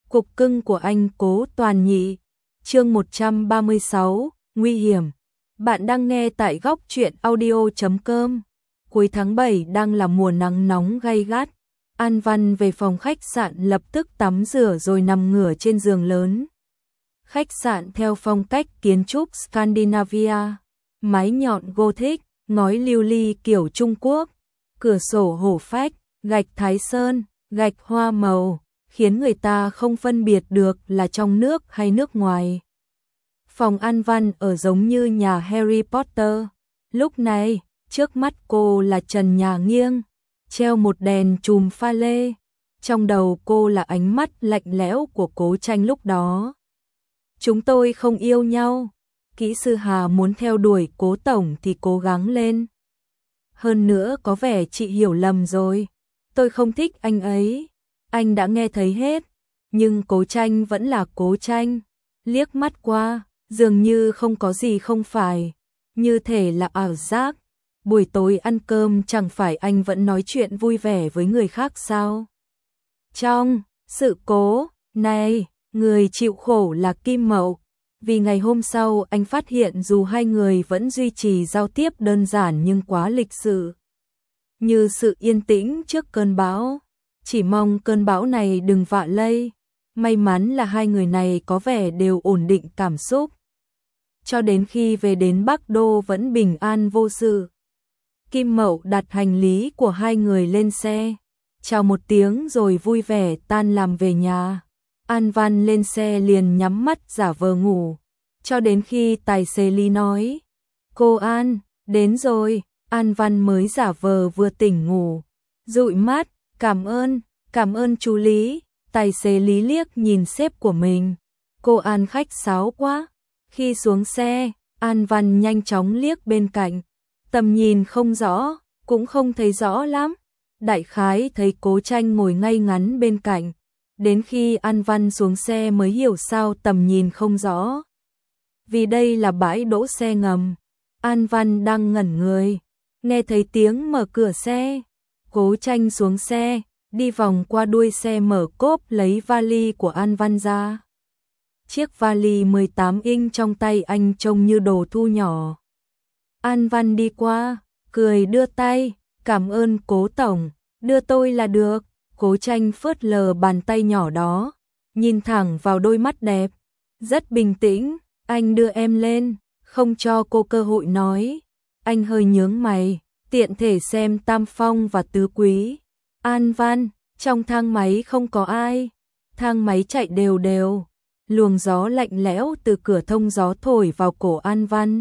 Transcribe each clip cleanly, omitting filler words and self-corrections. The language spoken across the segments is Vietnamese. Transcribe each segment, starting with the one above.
Cục cưng của anh Cố Toàn Nhị. Chương 136, nguy hiểm. Bạn đang nghe tại góc truyện audio.com. Cuối tháng 7 đang là mùa nắng nóng gay gắt. An Văn về phòng khách sạn lập tức tắm rửa rồi nằm ngửa trên giường lớn. Khách sạn theo phong cách kiến trúc Scandinavia, mái nhọn Gothic, ngói lưu ly kiểu Trung Quốc, cửa sổ hổ phách, gạch Thái Sơn, gạch hoa màu, khiến người ta không phân biệt được là trong nước hay nước ngoài. Phòng An Văn ở giống như nhà Harry Potter. Lúc này, trước mắt cô là trần nhà nghiêng, treo một đèn chùm pha lê. Trong đầu cô là ánh mắt lạnh lẽo của Cố Tranh lúc đó. Chúng tôi không yêu nhau. Kỹ sư Hà muốn theo đuổi Cố tổng thì cố gắng lên. Hơn nữa có vẻ chị hiểu lầm rồi. Tôi không thích anh ấy. Anh đã nghe thấy hết. Nhưng Cố Tranh vẫn là Cố Tranh. Liếc mắt qua, dường như không có gì không phải. Như thể là ảo giác. Buổi tối ăn cơm chẳng phải anh vẫn nói chuyện vui vẻ với người khác sao? Trong sự cố này, người chịu khổ là Kim Mậu. Vì ngày hôm sau anh phát hiện dù hai người vẫn duy trì giao tiếp đơn giản nhưng quá lịch sự. Như sự yên tĩnh trước cơn bão. Chỉ mong cơn bão này đừng vạ lây. May mắn là hai người này có vẻ đều ổn định cảm xúc. Cho đến khi về đến Bắc Đô vẫn bình an vô sự. Kim Mậu đặt hành lý của hai người lên xe. Chào một tiếng rồi vui vẻ tan làm về nhà. An Văn lên xe liền nhắm mắt giả vờ ngủ. Cho đến khi tài xế Lý nói: "Cô An, đến rồi." An Văn mới giả vờ vừa tỉnh ngủ. Dụi mắt: cảm ơn chú Lý." Tài xế Lý liếc nhìn sếp của mình. Cô An khách sáo quá. Khi xuống xe, An Văn nhanh chóng liếc bên cạnh. Tầm nhìn không rõ, cũng không thấy rõ lắm. Đại khái thấy Cố Tranh ngồi ngay ngắn bên cạnh. Đến khi An Văn xuống xe mới hiểu sao tầm nhìn không rõ. Vì đây là bãi đỗ xe ngầm. An Văn đang ngẩn người, nghe thấy tiếng mở cửa xe. Cố Tranh xuống xe, đi vòng qua đuôi xe mở cốp lấy vali của An Văn ra. Chiếc vali 18 inch trong tay anh trông như đồ thu nhỏ. An Văn đi qua, cười đưa tay: "Cảm ơn Cố tổng, đưa tôi là được." Cố Tranh phớt lờ bàn tay nhỏ đó, nhìn thẳng vào đôi mắt đẹp, rất bình tĩnh: "Anh đưa em lên." Không cho cô cơ hội nói, anh hơi nhướng mày, tiện thể xem Tam Phong và Tứ Quý. "An Văn, trong thang máy không có ai." Thang máy chạy đều đều, luồng gió lạnh lẽo từ cửa thông gió thổi vào cổ An Văn.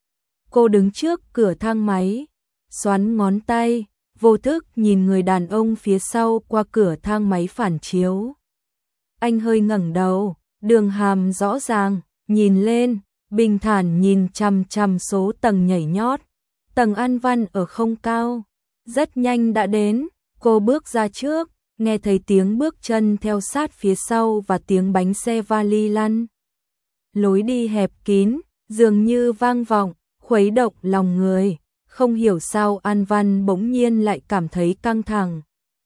Cô đứng trước cửa thang máy, xoắn ngón tay, vô thức nhìn người đàn ông phía sau qua cửa thang máy phản chiếu. Anh hơi ngẩng đầu, đường hàm rõ ràng, nhìn lên, bình thản nhìn chằm chằm số tầng nhảy nhót. Tầng An Văn ở không cao, rất nhanh đã đến. Cô bước ra trước, nghe thấy tiếng bước chân theo sát phía sau và tiếng bánh xe vali lăn. Lối đi hẹp kín, dường như vang vọng, khuấy động lòng người. Không hiểu sao An Văn bỗng nhiên lại cảm thấy căng thẳng.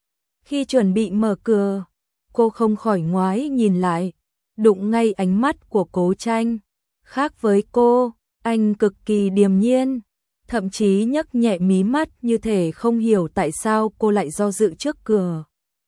Khi chuẩn bị mở cửa, cô không khỏi ngoái nhìn lại, đụng ngay ánh mắt của Cố Tranh. Khác với cô, anh cực kỳ điềm nhiên, thậm chí nhấc nhẹ mí mắt như thể không hiểu tại sao cô lại do dự trước cửa.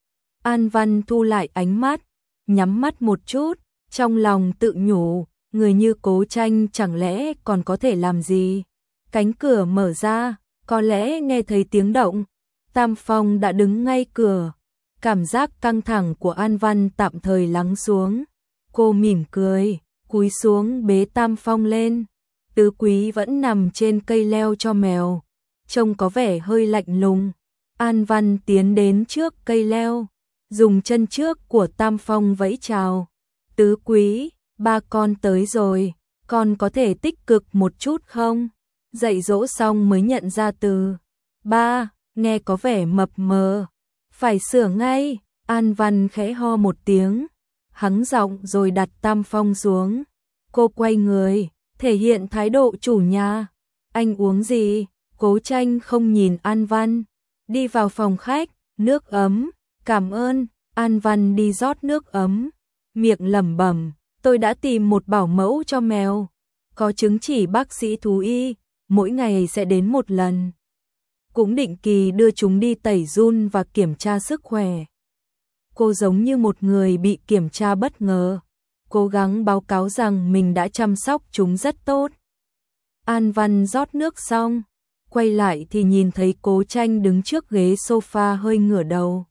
An Văn thu lại ánh mắt, nhắm mắt một chút, trong lòng tự nhủ, người như Cố Tranh chẳng lẽ còn có thể làm gì. Cánh cửa mở ra, có lẽ nghe thấy tiếng động. Tam Phong đã đứng ngay cửa. Cảm giác căng thẳng của An Văn tạm thời lắng xuống. Cô mỉm cười, cúi xuống bế Tam Phong lên. Tứ Quý vẫn nằm trên cây leo cho mèo, trông có vẻ hơi lạnh lùng. An Văn tiến đến trước cây leo, dùng chân trước của Tam Phong vẫy chào. "Tứ Quý, ba con tới rồi, con có thể tích cực một chút không?" Dạy dỗ xong mới nhận ra từ "ba" nghe có vẻ mập mờ. "Phải sửa ngay." An Văn khẽ ho một tiếng, hắng giọng rồi đặt Tam Phong xuống. Cô quay người, thể hiện thái độ chủ nhà. "Anh uống gì?" Cố Tranh không nhìn An Văn, đi vào phòng khách. "Nước ấm." "Cảm ơn." An Văn đi rót nước ấm. miệng lẩm bẩm, tôi đã tìm một bảo mẫu cho mèo, có chứng chỉ bác sĩ thú y, mỗi ngày sẽ đến một lần. Cũng định kỳ đưa chúng đi tẩy giun và kiểm tra sức khỏe. Cô giống như một người bị kiểm tra bất ngờ, cố gắng báo cáo rằng mình đã chăm sóc chúng rất tốt. An Văn rót nước xong, quay lại thì nhìn thấy Cố Tranh đứng trước ghế sofa hơi ngửa đầu.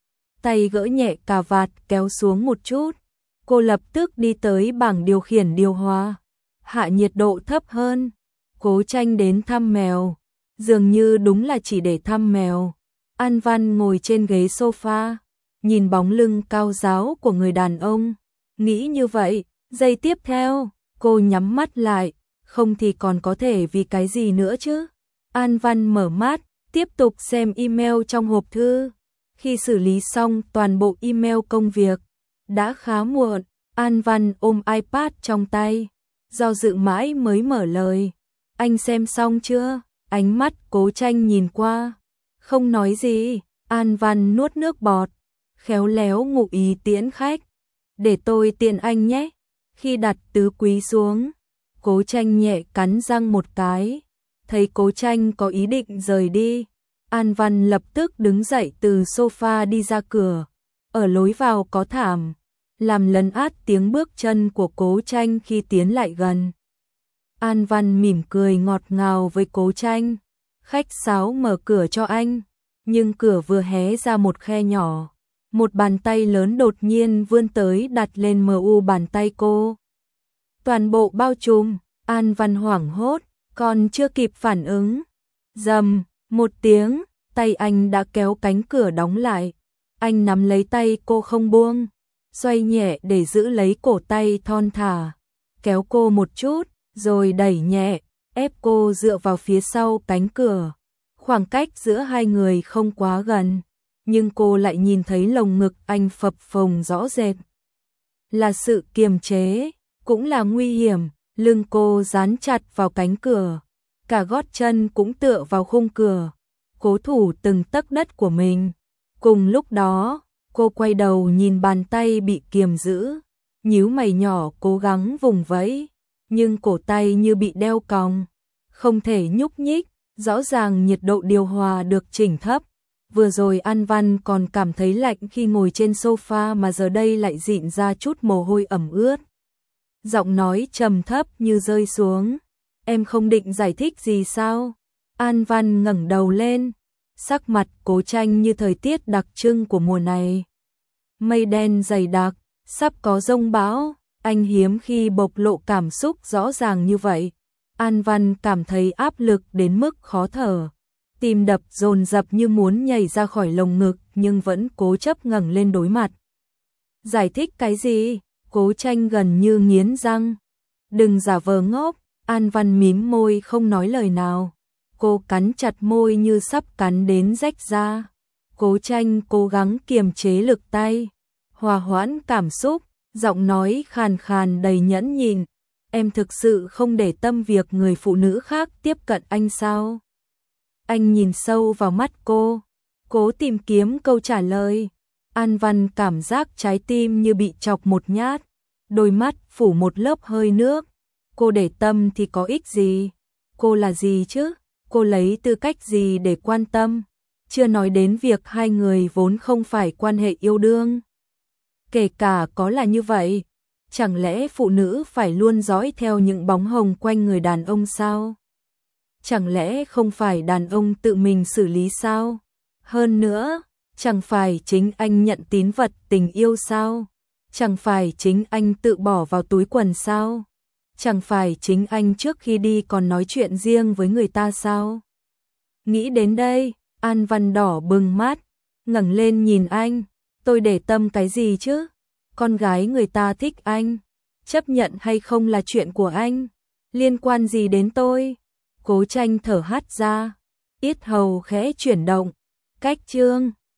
Tay gỡ nhẹ cà vạt kéo xuống một chút, cô lập tức đi tới bảng điều khiển điều hòa, hạ nhiệt độ thấp hơn. Cố Tranh đến thăm mèo, dường như đúng là chỉ để thăm mèo. An Văn ngồi trên ghế sofa, nhìn bóng lưng cao ráo của người đàn ông, nghĩ như vậy, giây tiếp theo, cô nhắm mắt lại, không thì còn có thể vì cái gì nữa chứ. An Văn mở mắt, tiếp tục xem email trong hộp thư. Khi xử lý xong toàn bộ email công việc, đã khá muộn, An Văn ôm iPad trong tay, do dự mãi mới mở lời. Anh xem xong chưa? Ánh mắt Cố Tranh nhìn qua, không nói gì. An Văn nuốt nước bọt, khéo léo ngụ ý tiễn khách. Để tôi tiện anh nhé. Khi đặt tứ quý xuống, Cố Tranh nhẹ cắn răng một cái. Thấy Cố Tranh có ý định rời đi, An Văn lập tức đứng dậy từ sofa đi ra cửa. Ở lối vào có thảm, làm lấn át tiếng bước chân của Cố Tranh khi tiến lại gần. An Văn mỉm cười ngọt ngào với Cố Tranh, khách sáo mở cửa cho anh, nhưng cửa vừa hé ra một khe nhỏ, một bàn tay lớn đột nhiên vươn tới đặt lên mu bàn tay cô. Toàn bộ bao trùm. An Văn hoảng hốt, còn chưa kịp phản ứng, rầm một tiếng, tay anh đã kéo cánh cửa đóng lại. Anh nắm lấy tay cô không buông, xoay nhẹ để giữ lấy cổ tay thon thả, kéo cô một chút, rồi đẩy nhẹ, ép cô dựa vào phía sau cánh cửa. Khoảng cách giữa hai người không quá gần, nhưng cô lại nhìn thấy lồng ngực anh phập phồng rõ rệt. Là sự kiềm chế, cũng là nguy hiểm. Lưng cô dán chặt vào cánh cửa, cả gót chân cũng tựa vào khung cửa, cố thủ từng tấc đất của mình. Cùng lúc đó, cô quay đầu nhìn bàn tay bị kiềm giữ, nhíu mày nhỏ cố gắng vùng vẫy, nhưng cổ tay như bị đeo còng, không thể nhúc nhích. Rõ ràng nhiệt độ điều hòa được chỉnh thấp. Vừa rồi An Văn còn cảm thấy lạnh khi ngồi trên sofa mà giờ đây lại rịn ra chút mồ hôi ẩm ướt. Giọng nói trầm thấp như rơi xuống. Em không định giải thích gì sao? An Văn ngẩng đầu lên, sắc mặt Cố Tranh như thời tiết đặc trưng của mùa này. Mây đen dày đặc, sắp có dông bão, anh hiếm khi bộc lộ cảm xúc rõ ràng như vậy. An Văn cảm thấy áp lực đến mức khó thở, tim đập dồn dập như muốn nhảy ra khỏi lồng ngực nhưng vẫn cố chấp ngẩng lên đối mặt. Giải thích cái gì? Cố Tranh gần như nghiến răng. Đừng giả vờ ngốc. An Văn mím môi không nói lời nào. Cô cắn chặt môi như sắp cắn đến rách ra. Cố Tranh cố gắng kiềm chế lực tay, hòa hoãn cảm xúc, giọng nói khàn khàn đầy nhẫn nhịn. Em thực sự không để tâm việc người phụ nữ khác tiếp cận anh sao? Anh nhìn sâu vào mắt cô, cố tìm kiếm câu trả lời. An Văn cảm giác trái tim như bị chọc một nhát, đôi mắt phủ một lớp hơi nước. Cô để tâm thì có ích gì? Cô là gì chứ? Cô lấy tư cách gì để quan tâm? Chưa nói đến việc hai người vốn không phải quan hệ yêu đương. Kể cả có là như vậy, chẳng lẽ phụ nữ phải luôn dõi theo những bóng hồng quanh người đàn ông sao? Chẳng lẽ không phải đàn ông tự mình xử lý sao? Hơn nữa, chẳng phải chính anh nhận tín vật tình yêu sao? Chẳng phải chính anh tự bỏ vào túi quần sao? Chẳng phải chính anh trước khi đi còn nói chuyện riêng với người ta sao? Nghĩ đến đây, An Văn đỏ bừng mắt, ngẩng lên nhìn anh. Tôi để tâm cái gì chứ? Con gái người ta thích anh, chấp nhận hay không là chuyện của anh, liên quan gì đến tôi? Cố Tranh thở hắt ra, yết hầu khẽ chuyển động. Cách chương